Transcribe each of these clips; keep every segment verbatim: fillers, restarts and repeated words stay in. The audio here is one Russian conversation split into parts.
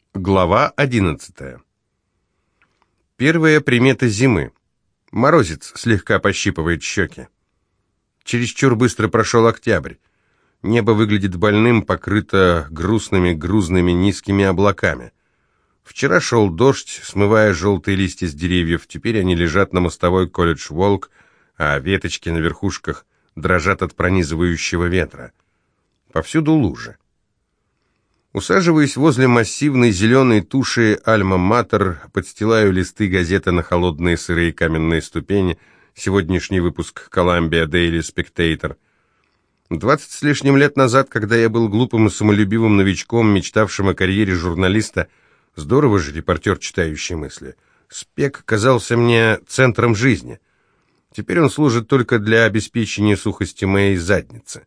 Глава одиннадцатая. Первая примета зимы. Морозец слегка пощипывает щеки. Чересчур быстро прошел октябрь. Небо выглядит больным, покрыто грустными, грузными, низкими облаками. Вчера шел дождь, смывая желтые листья с деревьев. Теперь они лежат на мостовой колледж Волк, а веточки на верхушках дрожат от пронизывающего ветра. Повсюду лужи. Усаживаясь возле массивной зеленой туши «Альма-Матер», подстилаю листы газеты на холодные сырые каменные ступени. Сегодняшний выпуск «Columbia Daily Spectator». Двадцать с лишним лет назад, когда я был глупым и самолюбивым новичком, мечтавшим о карьере журналиста, здорово же репортер, читающий мысли, Спек казался мне центром жизни. Теперь он служит только для обеспечения сухости моей задницы.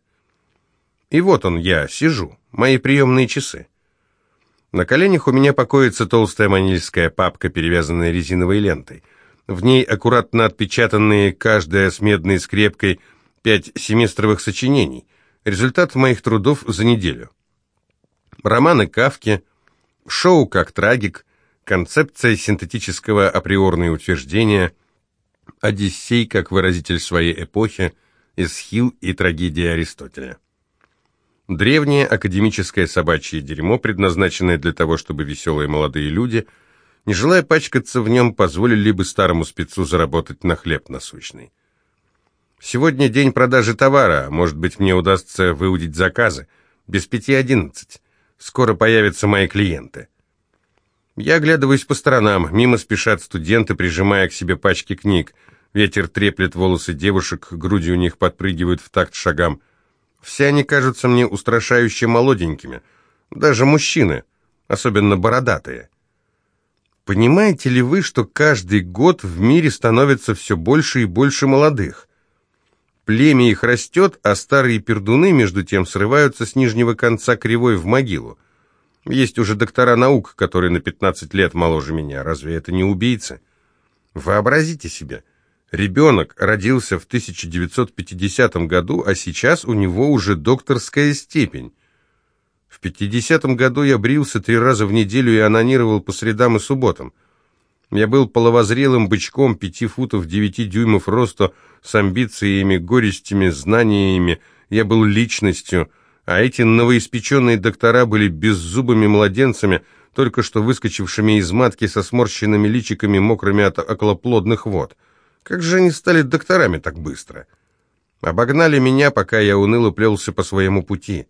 И вот он, я, сижу, мои приемные часы. На коленях у меня покоится толстая манильская папка, перевязанная резиновой лентой. В ней аккуратно отпечатанные, каждая с медной скрепкой, пять семестровых сочинений. Результат моих трудов за неделю. Романы Кафки, шоу как трагик, концепция синтетического априорное утверждения, Одиссей как выразитель своей эпохи, Эсхил и трагедия Аристотеля. Древнее академическое собачье дерьмо, предназначенное для того, чтобы веселые молодые люди, не желая пачкаться в нем, позволили бы старому спецу заработать на хлеб насущный. Сегодня день продажи товара, может быть, мне удастся выудить заказы. Без пяти одиннадцать. Скоро появятся мои клиенты. Я оглядываюсь по сторонам, мимо спешат студенты, прижимая к себе пачки книг. Ветер треплет волосы девушек, груди у них подпрыгивают в такт шагам. Все они кажутся мне устрашающе молоденькими, даже мужчины, особенно бородатые. Понимаете ли вы, что каждый год в мире становится все больше и больше молодых? Племя их растет, а старые пердуны, между тем, срываются с нижнего конца кривой в могилу. Есть уже доктора наук, которые на пятнадцать лет моложе меня. Разве это не убийцы? Вообразите себе. Ребенок родился в тысяча девятьсот пятидесятом году, а сейчас у него уже докторская степень. В пятидесятом году я брился три раза в неделю и онанировал по средам и субботам. Я был половозрелым бычком пяти футов девяти дюймов роста, с амбициями, горестями, знаниями. Я был личностью, а эти новоиспеченные доктора были беззубыми младенцами, только что выскочившими из матки со сморщенными личиками, мокрыми от околоплодных вод. Как же они стали докторами так быстро? Обогнали меня, пока я уныло плелся по своему пути.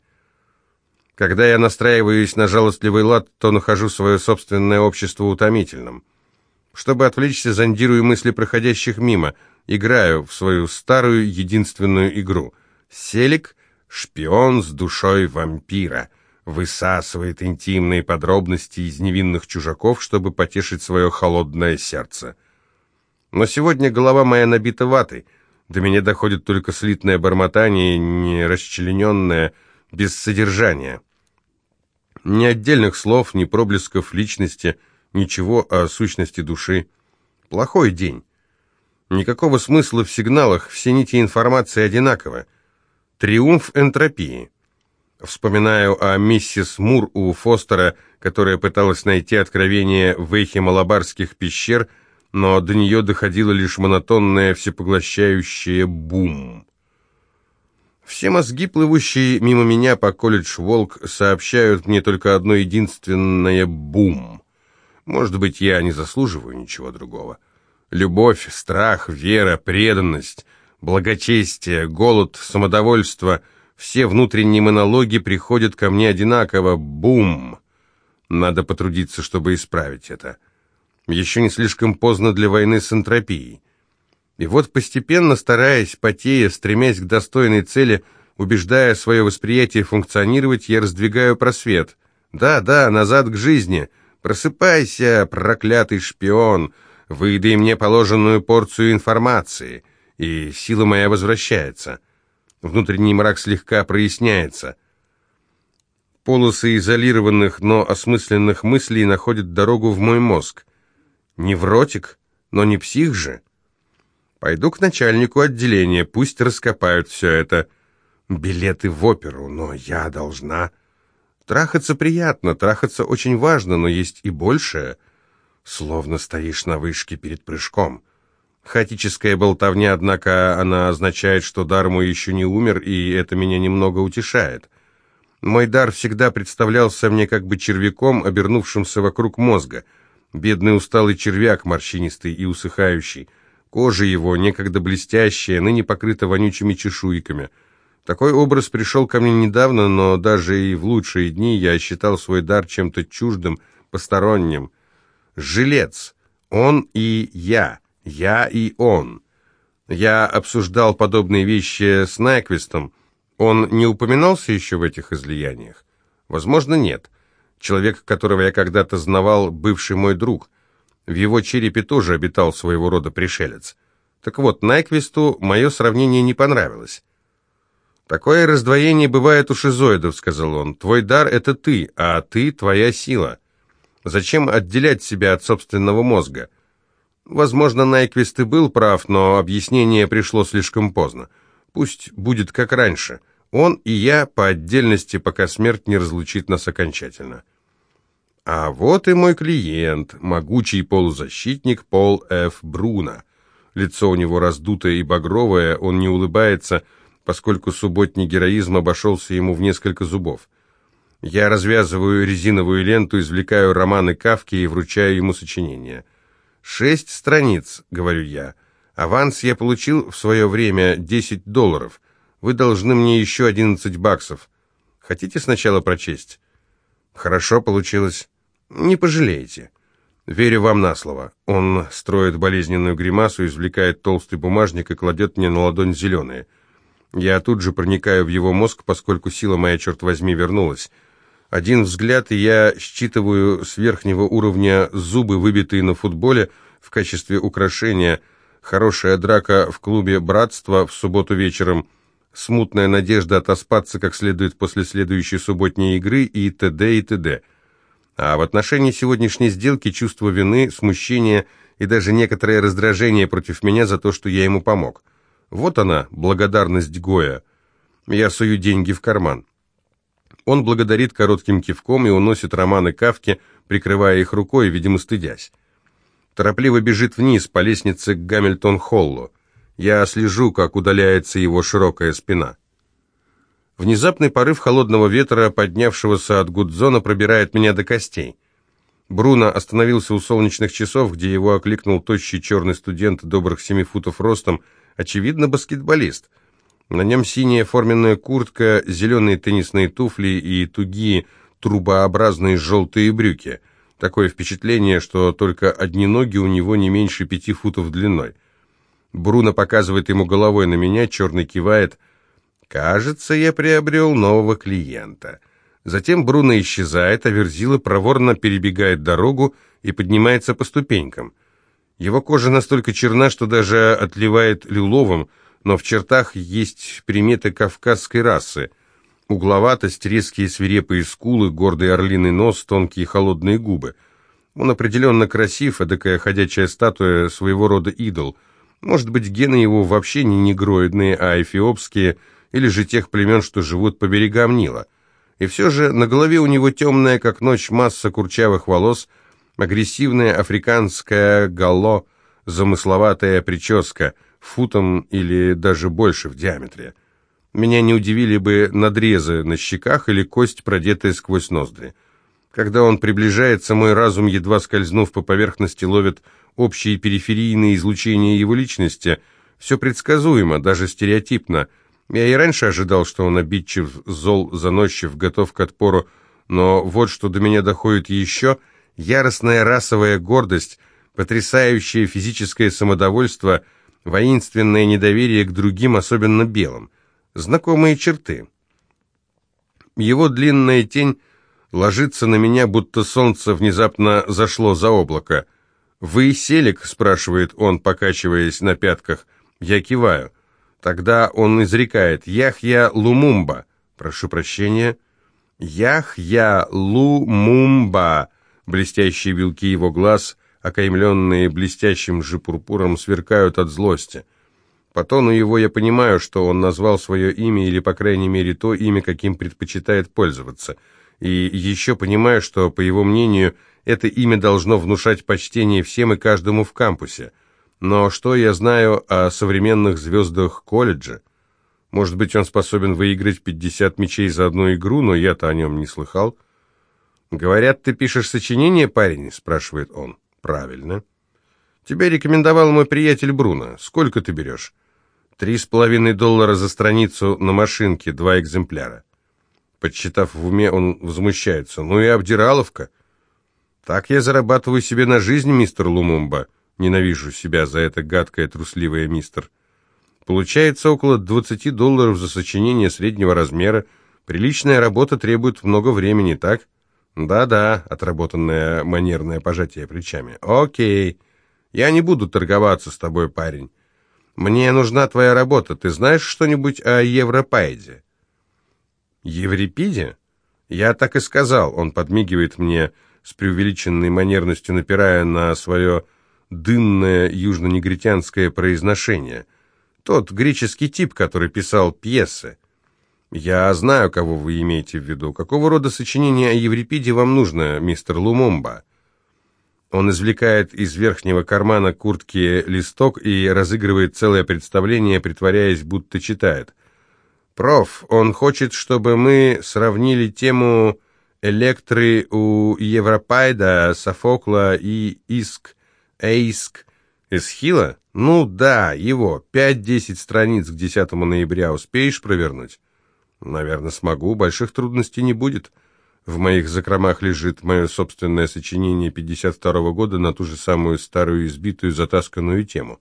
Когда я настраиваюсь на жалостливый лад, то нахожу свое собственное общество утомительным. Чтобы отвлечься, зондирую мысли проходящих мимо, играю в свою старую единственную игру. Селик — шпион с душой вампира, высасывает интимные подробности из невинных чужаков, чтобы потешить свое холодное сердце. Но сегодня голова моя набита ватой, до меня доходит только слитное бормотание, не расчлененное, без содержания. Ни отдельных слов, ни проблесков личности, ничего о сущности души. Плохой день. Никакого смысла в сигналах, все нити информации одинаковы. Триумф энтропии. Вспоминаю о миссис Мур у Фостера, которая пыталась найти откровение в эхе малабарских пещер, но до нее доходило лишь монотонное всепоглощающее бум. Все мозги, плывущие мимо меня по колледж Волк, сообщают мне только одно единственное бум. Может быть, я не заслуживаю ничего другого. Любовь, страх, вера, преданность, благочестие, голод, самодовольство — все внутренние монологи приходят ко мне одинаково. Бум! Надо потрудиться, чтобы исправить это. Еще не слишком поздно для войны с энтропией. И вот постепенно, стараясь, потея, стремясь к достойной цели, убеждая свое восприятие функционировать, я раздвигаю просвет. Да, да, назад к жизни. Просыпайся, проклятый шпион, выдай мне положенную порцию информации. И сила моя возвращается. Внутренний мрак слегка проясняется. Полосы изолированных, но осмысленных мыслей находят дорогу в мой мозг. Невротик, но не псих же. Пойду к начальнику отделения, пусть раскопают все это. Билеты в оперу, но я должна... Трахаться приятно, трахаться очень важно, но есть и большее. Словно стоишь на вышке перед прыжком. Хаотическая болтовня, однако, она означает, что дар мой еще не умер, и это меня немного утешает. Мой дар всегда представлялся мне как бы червяком, обернувшимся вокруг мозга. Бедный усталый червяк, морщинистый и усыхающий. Кожа его, некогда блестящая, ныне покрыта вонючими чешуйками. Такой образ пришел ко мне недавно, но даже и в лучшие дни я считал свой дар чем-то чуждым, посторонним. Жилец. Он и я. Я и он. Я обсуждал подобные вещи с Найквистом. Он не упоминался еще в этих излияниях? Возможно, нет. Человек, которого я когда-то знавал, бывший мой друг. В его черепе тоже обитал своего рода пришелец. Так вот, Найквисту мое сравнение не понравилось. «Такое раздвоение бывает у шизоидов», — сказал он. «Твой дар — это ты, а ты — твоя сила. Зачем отделять себя от собственного мозга?» Возможно, Найквист и был прав, но объяснение пришло слишком поздно. Пусть будет как раньше. Он и я по отдельности, пока смерть не разлучит нас окончательно. А вот и мой клиент, могучий полузащитник Пол Ф. Бруно. Лицо у него раздутое и багровое, он не улыбается, поскольку субботний героизм обошелся ему в несколько зубов. Я развязываю резиновую ленту, извлекаю романы Кафки и вручаю ему сочинение. «Шесть страниц», — говорю я. «Аванс я получил в свое время десять долларов. Вы должны мне еще одиннадцать баксов. Хотите сначала прочесть?» «Хорошо получилось. Не пожалеете. Верю вам на слово». Он строит болезненную гримасу, извлекает толстый бумажник и кладет мне на ладонь зеленые. Я тут же проникаю в его мозг, поскольку сила моя, черт возьми, вернулась. Один взгляд, и я считываю с верхнего уровня зубы, выбитые на футболе, в качестве украшения, хорошая драка в клубе «Братство» в субботу вечером, смутная надежда отоспаться как следует после следующей субботней игры и т.д. и т.д. А в отношении сегодняшней сделки чувство вины, смущение и даже некоторое раздражение против меня за то, что я ему помог. Вот она, благодарность Гоя. Я сую деньги в карман. Он благодарит коротким кивком и уносит романы Кафки, прикрывая их рукой, видимо, стыдясь. Торопливо бежит вниз по лестнице к Гамильтон-Холлу. Я слежу, как удаляется его широкая спина. Внезапный порыв холодного ветра, поднявшегося от Гудзона, пробирает меня до костей. Бруно остановился у солнечных часов, где его окликнул тощий черный студент добрых семи футов ростом, очевидно, баскетболист. На нем синяя форменная куртка, зеленые теннисные туфли и тугие трубообразные желтые брюки. Такое впечатление, что только одни ноги у него не меньше пяти футов длиной. Бруно показывает ему головой на меня, черный кивает. «Кажется, я приобрел нового клиента». Затем Бруно исчезает, а Верзила проворно перебегает дорогу и поднимается по ступенькам. Его кожа настолько черна, что даже отливает лиловым, но в чертах есть приметы кавказской расы. Угловатость, резкие свирепые скулы, гордый орлиный нос, тонкие холодные губы. Он определенно красив, эдакая ходячая статуя, своего рода идол. Может быть, гены его вообще не негроидные, а эфиопские, или же тех племен, что живут по берегам Нила. И все же на голове у него темная, как ночь, масса курчавых волос, агрессивная африканская галло, замысловатая прическа, футом или даже больше в диаметре. Меня не удивили бы надрезы на щеках или кость, продетая сквозь ноздри. Когда он приближается, мой разум, едва скользнув по поверхности, ловит общие периферийные излучения его личности. Все предсказуемо, даже стереотипно. Я и раньше ожидал, что он обидчив, зол, заносчив, готов к отпору, но вот что до меня доходит еще: яростная расовая гордость, потрясающее физическое самодовольство, воинственное недоверие к другим, особенно белым. Знакомые черты. Его длинная тень ложится на меня, будто солнце внезапно зашло за облако. «Вы Селик?» — спрашивает он, покачиваясь на пятках. Я киваю. Тогда он изрекает: «Яхья Лумумба». «Прошу прощения». «Яхья Лумумба». Блестящие белки его глаз, окаймленные блестящим же пурпуром, сверкают от злости. По тону его я понимаю, что он назвал свое имя, или, по крайней мере, то имя, каким предпочитает пользоваться. И еще понимаю, что, по его мнению, это имя должно внушать почтение всем и каждому в кампусе. Но что я знаю о современных звездах колледжа? Может быть, он способен выиграть пятьдесят мячей за одну игру, но я-то о нем не слыхал. «Говорят, ты пишешь сочинение, парень?» – спрашивает он. «Правильно. Тебя рекомендовал мой приятель Бруно. Сколько ты берешь?» «Три с половиной доллара за страницу на машинке, два экземпляра». Подсчитав в уме, он возмущается. «Ну и обдираловка». «Так я зарабатываю себе на жизнь, мистер Лумумба». Ненавижу себя за это гадкое, трусливое мистер. Получается около двадцати долларов за сочинение среднего размера. Приличная работа требует много времени, так? Да-да, отработанное манерное пожатие плечами. Окей, я не буду торговаться с тобой, парень. Мне нужна твоя работа. Ты знаешь что-нибудь о Европайде? Еврипиде? Я так и сказал. Он подмигивает мне с преувеличенной манерностью, напирая на свое дымное южно-негритянское произношение. Тот греческий тип, который писал пьесы. Я знаю, кого вы имеете в виду. Какого рода сочинение о Еврипиде вам нужно, мистер Лумумба? Он извлекает из верхнего кармана куртки листок и разыгрывает целое представление, притворяясь, будто читает. «Проф, он хочет, чтобы мы сравнили тему Электры у Европайда, Софокла и Иск, Эйск, Эсхила? Ну да, его. Пять-десять страниц к десятому ноября успеешь провернуть?» «Наверное, смогу. Больших трудностей не будет. В моих закромах лежит мое собственное сочинение пятьдесят второго года на ту же самую старую избитую затасканную тему.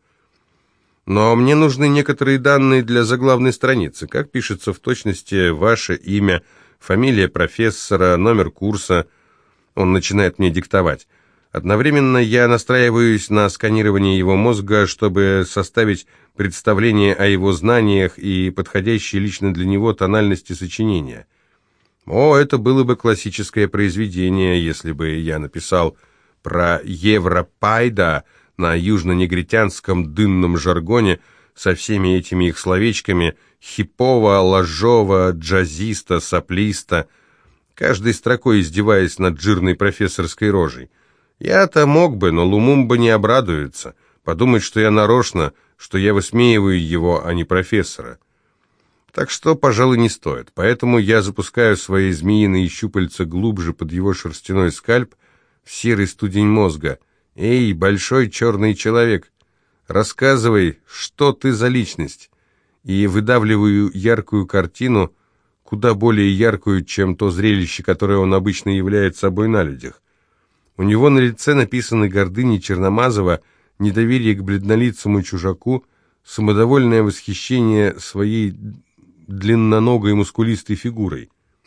Но мне нужны некоторые данные для заглавной страницы. Как пишется в точности ваше имя, фамилия профессора, номер курса?» Он начинает мне диктовать. Одновременно я настраиваюсь на сканирование его мозга, чтобы составить представление о его знаниях и подходящей лично для него тональности сочинения. О, это было бы классическое произведение, если бы я написал про Европайда на южно-негритянском дынном жаргоне со всеми этими их словечками хипово, ложово, джазиста, соплиста, каждой строкой издеваясь над жирной профессорской рожей. Я-то мог бы, но Лумумба не обрадуется, подумает, что я нарочно, что я высмеиваю его, а не профессора. Так что, пожалуй, не стоит. Поэтому я запускаю свои змеиные щупальца глубже под его шерстяной скальп в серый студень мозга. «Эй, большой черный человек, рассказывай, что ты за личность?» И выдавливаю яркую картину, куда более яркую, чем то зрелище, которое он обычно являет собой на людях. У него на лице написаны гордыня Черномазова, недоверие к бледнолицому чужаку, самодовольное восхищение своей длинноногой мускулистой фигурой.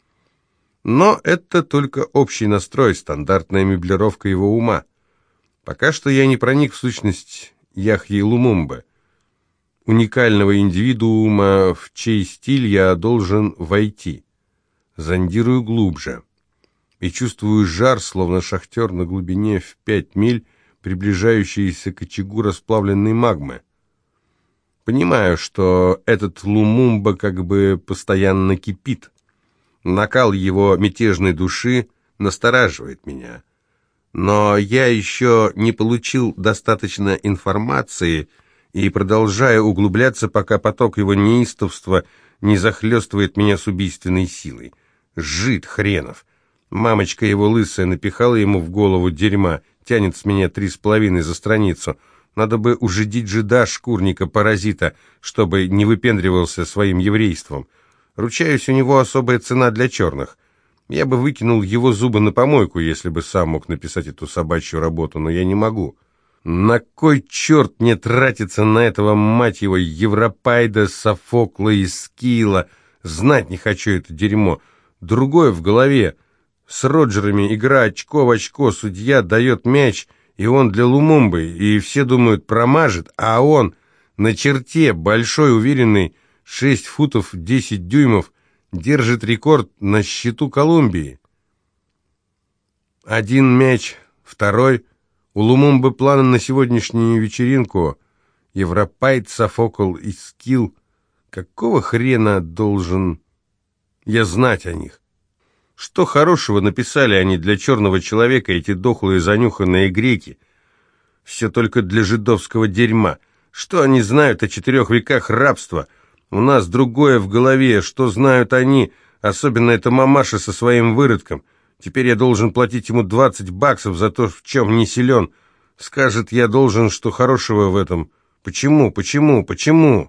Но это только общий настрой, стандартная меблировка его ума. Пока что я не проник в сущность Яхьи Лумумбы, уникального индивидуума, в чей стиль я должен войти. Зондирую глубже и чувствую жар, словно шахтер на глубине в пять миль, приближающийся к очагу расплавленной магмы. Понимаю, что этот Лумумба как бы постоянно кипит. Накал его мятежной души настораживает меня. Но я еще не получил достаточно информации и продолжаю углубляться, пока поток его неистовства не захлестывает меня с убийственной силой. Жид хренов! Мамочка его лысая напихала ему в голову дерьма, тянет с меня три с половиной за страницу. Надо бы ужидить жида, шкурника, паразита, чтобы не выпендривался своим еврейством. Ручаюсь, у него особая цена для черных. Я бы выкинул его зубы на помойку, если бы сам мог написать эту собачью работу, но я не могу. На кой черт мне тратиться на этого, мать его, Европайда, Софокла и Скила? Знать не хочу это дерьмо. Другое в голове. С Роджерами игра очко в очко, судья дает мяч, и он для Лумумбы, и все думают, промажет, а он на черте, большой, уверенный, шесть футов десять дюймов, держит рекорд на счету Колумбии. Один мяч, второй. У Лумумбы планы на сегодняшнюю вечеринку. Европайд, Софокл и Скил. Какого хрена должен я знать о них? Что хорошего написали они для черного человека, эти дохлые занюханные греки? Все только для жидовского дерьма. Что они знают о четырех веках рабства? У нас другое в голове. Что знают они? Особенно эта мамаша со своим выродком. Теперь я должен платить ему двадцать баксов за то, в чем не силен. Скажет, я должен, что хорошего в этом. Почему, почему, почему?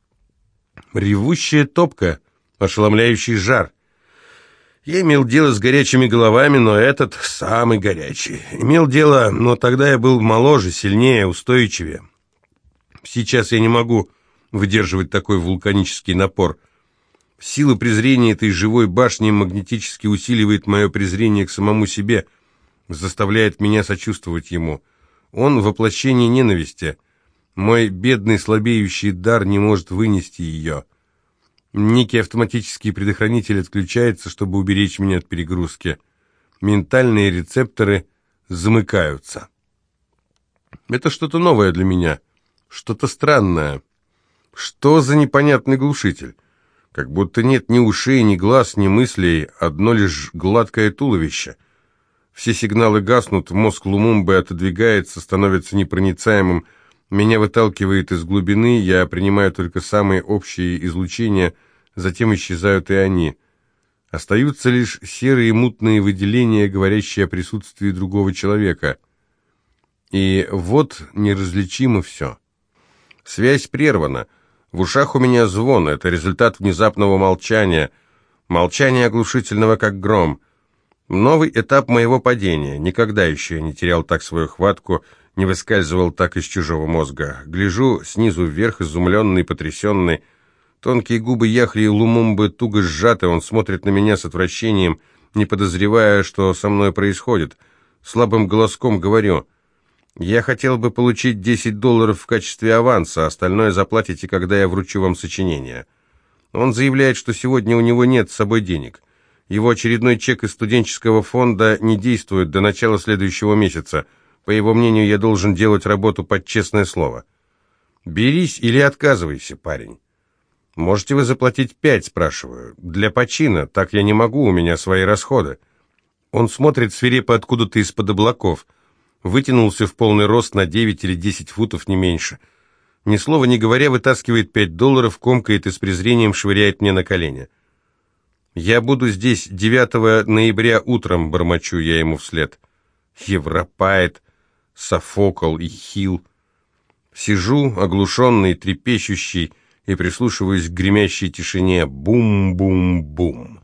Ревущая топка, ошеломляющий жар. Я имел дело с горячими головами, но этот самый горячий. Имел дело, но тогда я был моложе, сильнее, устойчивее. Сейчас я не могу выдерживать такой вулканический напор. Сила презрения этой живой башни магнетически усиливает мое презрение к самому себе, заставляет меня сочувствовать ему. Он воплощение ненависти. Мой бедный слабеющий дар не может вынести ее. Некий автоматический предохранитель отключается, чтобы уберечь меня от перегрузки. Ментальные рецепторы замыкаются. Это что-то новое для меня, что-то странное. Что за непонятный глушитель? Как будто нет ни ушей, ни глаз, ни мыслей, одно лишь гладкое туловище. Все сигналы гаснут, мозг Лумумбы отодвигается, становится непроницаемым. Меня выталкивает из глубины, я принимаю только самые общие излучения, затем исчезают и они. Остаются лишь серые мутные выделения, говорящие о присутствии другого человека. И вот неразличимо все. Связь прервана. В ушах у меня звон, это результат внезапного молчания. Молчание оглушительного, как гром. Новый этап моего падения. Никогда еще я не терял так свою хватку, не выскальзывал так из чужого мозга. Гляжу снизу вверх, изумленный, потрясенный. Тонкие губы Яхли Лумумбы туго сжаты, он смотрит на меня с отвращением, не подозревая, что со мной происходит. Слабым голоском говорю: «Я хотел бы получить десять долларов в качестве аванса, остальное заплатите, когда я вручу вам сочинение». Он заявляет, что сегодня у него нет с собой денег. Его очередной чек из студенческого фонда не действует до начала следующего месяца. По его мнению, я должен делать работу под честное слово. «Берись или отказывайся, парень». «Можете вы заплатить пять?» – спрашиваю. «Для почина. Так я не могу, у меня свои расходы». Он смотрит свирепо откуда-то из-под облаков. Вытянулся в полный рост на девять или десять футов, не меньше. Ни слова не говоря, вытаскивает пять долларов, комкает и с презрением швыряет мне на колени. «Я буду здесь девятого ноября утром», – бормочу я ему вслед. Европайт, Софокл и Хилл. Сижу, оглушенный, трепещущий, и прислушиваюсь к гремящей тишине. Бум-бум-бум.